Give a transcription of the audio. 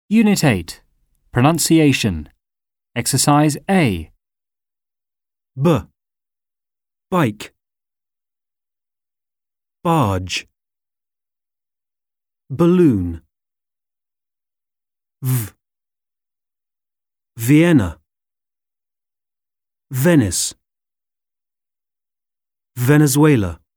Unit 8. Pronunciation. Exercise A. Bike, barge, balloon, Vienna, Venice, Venezuela.